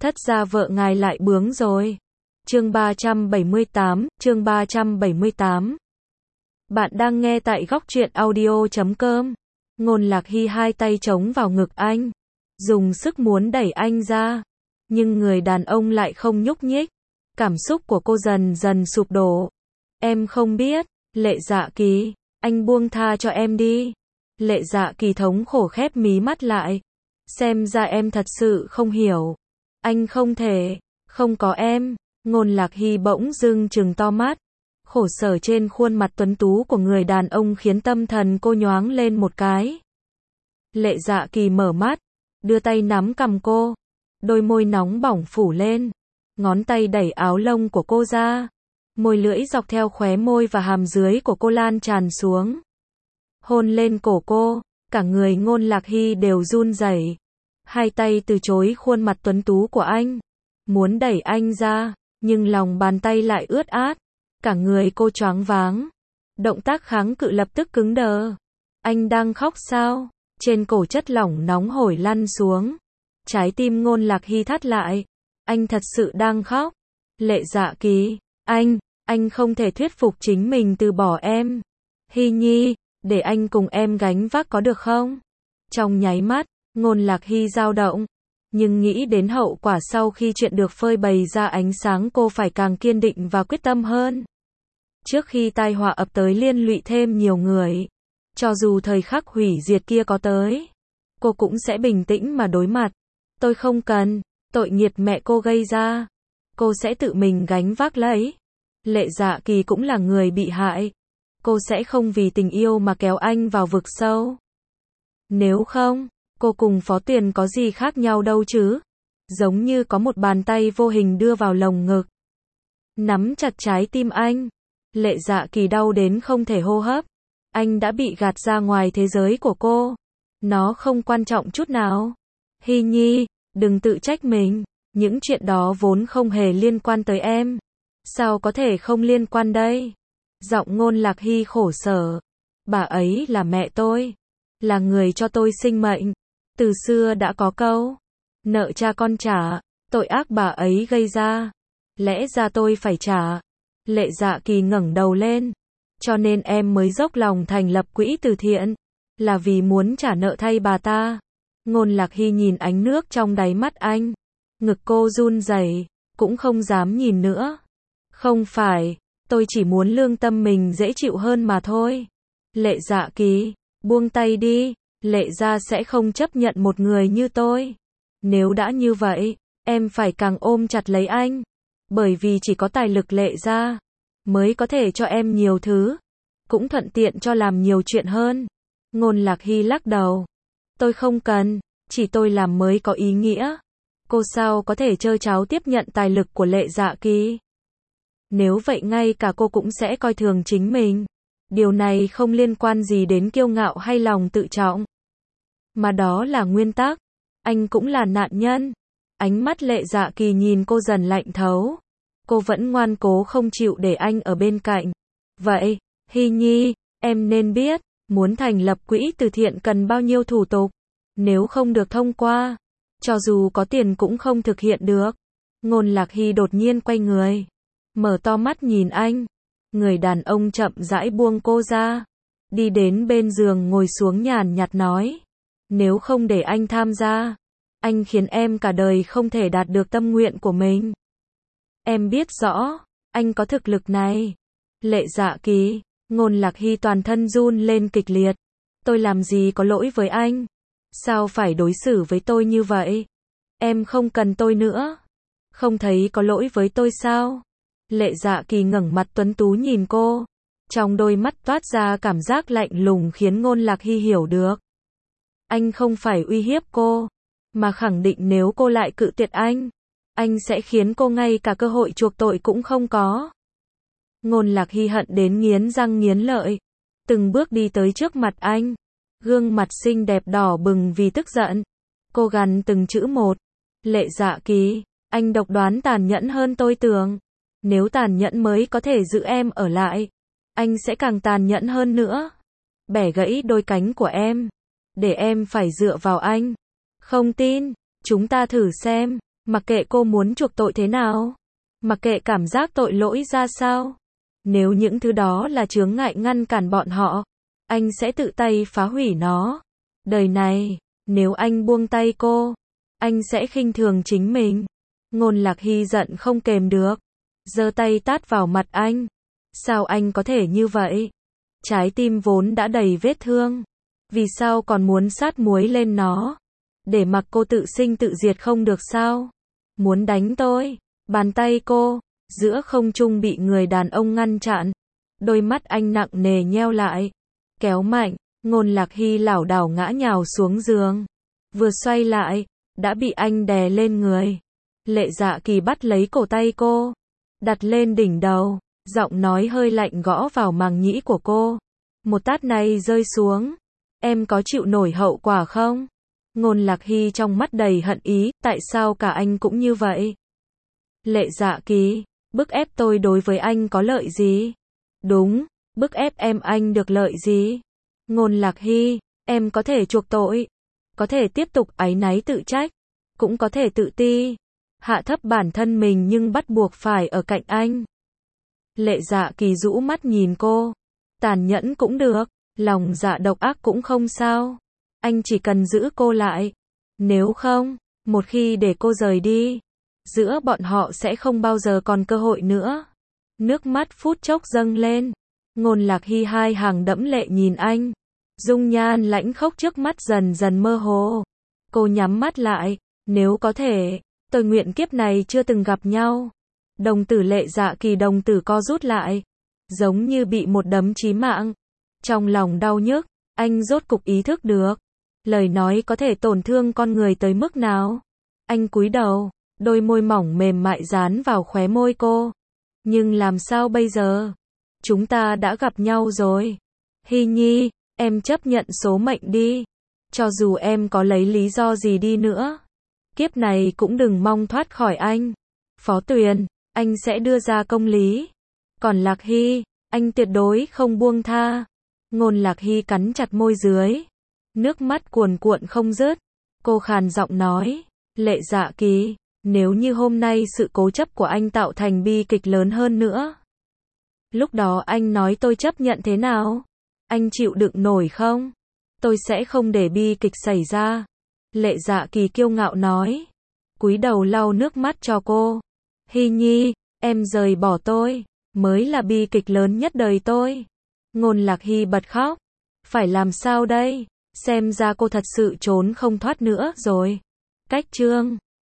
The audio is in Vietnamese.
Thất gia vợ ngài lại bướng rồi. Chương 378. Bạn đang nghe tại góc truyện audio.com. Ngôn Lạc Hy hai tay chống vào ngực anh, dùng sức muốn đẩy anh ra, nhưng người đàn ông lại không nhúc nhích. Cảm xúc của cô dần dần sụp đổ. Em không biết, Lệ Dạ Kỳ, anh buông tha cho em đi. Lệ Dạ Kỳ thống khổ khép mí mắt lại. Xem ra em thật sự không hiểu. Anh không thể, không có em. Ngôn Lạc Hy bỗng dưng trừng to mắt. Khổ sở trên khuôn mặt tuấn tú của người đàn ông khiến tâm thần cô nhoáng lên một cái. Lệ Dạ Kỳ mở mắt, đưa tay nắm cằm cô. Đôi môi nóng bỏng phủ lên. Ngón tay đẩy áo lông của cô ra. Môi lưỡi dọc theo khóe môi và hàm dưới của cô lan tràn xuống. Hôn lên cổ cô, cả người Ngôn Lạc Hy đều run rẩy. Hai tay từ chối khuôn mặt tuấn tú của anh. Muốn đẩy anh ra, nhưng lòng bàn tay lại ướt át. Cả người cô choáng váng. Động tác kháng cự lập tức cứng đờ. Anh đang khóc sao? Trên cổ chất lỏng nóng hổi lăn xuống. Trái tim Ngôn Lạc Hy thắt lại. Anh thật sự đang khóc. Lệ Dạ Kỳ, anh không thể thuyết phục chính mình từ bỏ em. Hy Nhi, để anh cùng em gánh vác có được không? Trong nháy mắt, Ngôn Lạc Hy dao động. Nhưng nghĩ đến hậu quả sau khi chuyện được phơi bày ra ánh sáng, cô phải càng kiên định và quyết tâm hơn. Trước khi tai họa ập tới liên lụy thêm nhiều người, cho dù thời khắc hủy diệt kia có tới, cô cũng sẽ bình tĩnh mà đối mặt. Tôi không cần, tội nghiệp mẹ cô gây ra, cô sẽ tự mình gánh vác lấy. Lệ Dạ Kỳ cũng là người bị hại. Cô sẽ không vì tình yêu mà kéo anh vào vực sâu. Nếu không, cô cùng Phó Tuyền có gì khác nhau đâu chứ? Giống như có một bàn tay vô hình đưa vào lồng ngực, nắm chặt trái tim anh. Lệ Dạ Kỳ đau đến không thể hô hấp. Anh đã bị gạt ra ngoài thế giới của cô. Nó không quan trọng chút nào. Hy Nhi, đừng tự trách mình. Những chuyện đó vốn không hề liên quan tới em. Sao có thể không liên quan đây? Giọng Ngôn Lạc Hy khổ sở. Bà ấy là mẹ tôi, là người cho tôi sinh mệnh. Từ xưa đã có câu, nợ cha con trả, tội ác bà ấy gây ra, lẽ ra tôi phải trả. Lệ Dạ Kỳ ngẩng đầu lên. Cho nên em mới dốc lòng thành lập quỹ từ thiện, là vì muốn trả nợ thay bà ta. Ngôn Lạc Hy nhìn ánh nước trong đáy mắt anh. Ngực cô run rẩy, cũng không dám nhìn nữa. Không phải, tôi chỉ muốn lương tâm mình dễ chịu hơn mà thôi. Lệ Dạ Kỳ, buông tay đi. Lệ gia sẽ không chấp nhận một người như tôi. Nếu đã như vậy, em phải càng ôm chặt lấy anh. Bởi vì chỉ có tài lực Lệ gia mới có thể cho em nhiều thứ, cũng thuận tiện cho làm nhiều chuyện hơn. Ngôn Lạc Hy lắc đầu. Tôi không cần, chỉ tôi làm mới có ý nghĩa. Cô sao có thể trơ tráo tiếp nhận tài lực của Lệ Dạ Kỳ? Nếu vậy ngay cả cô cũng sẽ coi thường chính mình. Điều này không liên quan gì đến kiêu ngạo hay lòng tự trọng, mà đó là nguyên tắc. Anh cũng là nạn nhân. Ánh mắt Lệ Dạ Kỳ nhìn cô dần lạnh thấu. Cô vẫn ngoan cố không chịu để anh ở bên cạnh. Vậy, Hy Nhi, em nên biết, muốn thành lập quỹ từ thiện cần bao nhiêu thủ tục. Nếu không được thông qua, cho dù có tiền cũng không thực hiện được. Ngôn Lạc Hy đột nhiên quay người, mở to mắt nhìn anh. Người đàn ông chậm rãi buông cô ra, đi đến bên giường ngồi xuống nhàn nhạt nói. Nếu không để anh tham gia, anh khiến em cả đời không thể đạt được tâm nguyện của mình. Em biết rõ, anh có thực lực này. Lệ Dạ Kỳ, Ngôn Lạc Hy toàn thân run lên kịch liệt. Tôi làm gì có lỗi với anh? Sao phải đối xử với tôi như vậy? Em không cần tôi nữa. Không thấy có lỗi với tôi sao? Lệ Dạ Kỳ ngẩng mặt tuấn tú nhìn cô. Trong đôi mắt toát ra cảm giác lạnh lùng khiến Ngôn Lạc Hy hiểu được. Anh không phải uy hiếp cô, mà khẳng định nếu cô lại cự tuyệt anh sẽ khiến cô ngay cả cơ hội chuộc tội cũng không có. Ngôn Lạc Hy hận đến nghiến răng nghiến lợi. Từng bước đi tới trước mặt anh. Gương mặt xinh đẹp đỏ bừng vì tức giận. Cô gằn từng chữ một. Lệ Dạ Kỳ, anh độc đoán tàn nhẫn hơn tôi tưởng. Nếu tàn nhẫn mới có thể giữ em ở lại, anh sẽ càng tàn nhẫn hơn nữa. Bẻ gãy đôi cánh của em, để em phải dựa vào anh. Không tin, chúng ta thử xem. Mặc kệ cô muốn chuộc tội thế nào. Mặc kệ cảm giác tội lỗi ra sao. Nếu những thứ đó là chướng ngại ngăn cản bọn họ, anh sẽ tự tay phá hủy nó. Đời này, nếu anh buông tay cô, anh sẽ khinh thường chính mình. Ngôn Lạc Hy giận không kềm được, giơ tay tát vào mặt anh. Sao anh có thể như vậy? Trái tim vốn đã đầy vết thương, vì sao còn muốn sát muối lên nó? Để mặc cô tự sinh tự diệt không được sao? Muốn đánh tôi? Bàn tay cô, giữa không trung bị người đàn ông ngăn chặn. Đôi mắt anh nặng nề nheo lại. Kéo mạnh, Ngôn Lạc Hy lảo đảo ngã nhào xuống giường. Vừa xoay lại, đã bị anh đè lên người. Lệ Dạ Kỳ bắt lấy cổ tay cô, đặt lên đỉnh đầu, giọng nói hơi lạnh gõ vào màng nhĩ của cô. Một tát này rơi xuống, em có chịu nổi hậu quả không? Ngôn Lạc Hy trong mắt đầy hận ý, tại sao cả anh cũng như vậy? Lệ Dạ Kỳ, bức ép tôi đối với anh có lợi gì? Đúng, bức ép em anh được lợi gì? Ngôn Lạc Hy, em có thể chuộc tội, có thể tiếp tục áy náy tự trách, cũng có thể tự ti, hạ thấp bản thân mình nhưng bắt buộc phải ở cạnh anh. Lệ Dạ Kỳ rũ mắt nhìn cô, tàn nhẫn cũng được, lòng dạ độc ác cũng không sao. Anh chỉ cần giữ cô lại. Nếu không, một khi để cô rời đi, giữa bọn họ sẽ không bao giờ còn cơ hội nữa. Nước mắt phút chốc dâng lên. Ngôn Lạc Hy hai hàng đẫm lệ nhìn anh. Dung nhan lãnh khốc trước mắt dần dần mơ hồ. Cô nhắm mắt lại. Nếu có thể, tôi nguyện kiếp này chưa từng gặp nhau. Đồng tử Lệ Dạ Kỳ đồng tử co rút lại, giống như bị một đấm chí mạng. Trong lòng đau nhức, anh rốt cục ý thức được. Lời nói có thể tổn thương con người tới mức nào. Anh cúi đầu, đôi môi mỏng mềm mại dán vào khóe môi cô. Nhưng làm sao bây giờ? Chúng ta đã gặp nhau rồi. Hy Nhi, em chấp nhận số mệnh đi. Cho dù em có lấy lý do gì đi nữa, kiếp này cũng đừng mong thoát khỏi anh. Phó Tuyền, anh sẽ đưa ra công lý. Còn Lạc Hy, anh tuyệt đối không buông tha. Ngôn Lạc Hy cắn chặt môi dưới, nước mắt cuồn cuộn không dứt. Cô khàn giọng nói, Lệ Dạ Kỳ, nếu như hôm nay sự cố chấp của anh tạo thành bi kịch lớn hơn nữa, lúc đó anh nói tôi chấp nhận thế nào? Anh chịu đựng nổi không? Tôi sẽ không để bi kịch xảy ra. Lệ Dạ Kỳ kiêu ngạo nói, cúi đầu lau nước mắt cho cô. Hy Nhi, em rời bỏ tôi, mới là bi kịch lớn nhất đời tôi. Ngôn Lạc Hy bật khóc. Phải làm sao đây? Xem ra cô thật sự trốn không thoát nữa rồi. Cách chương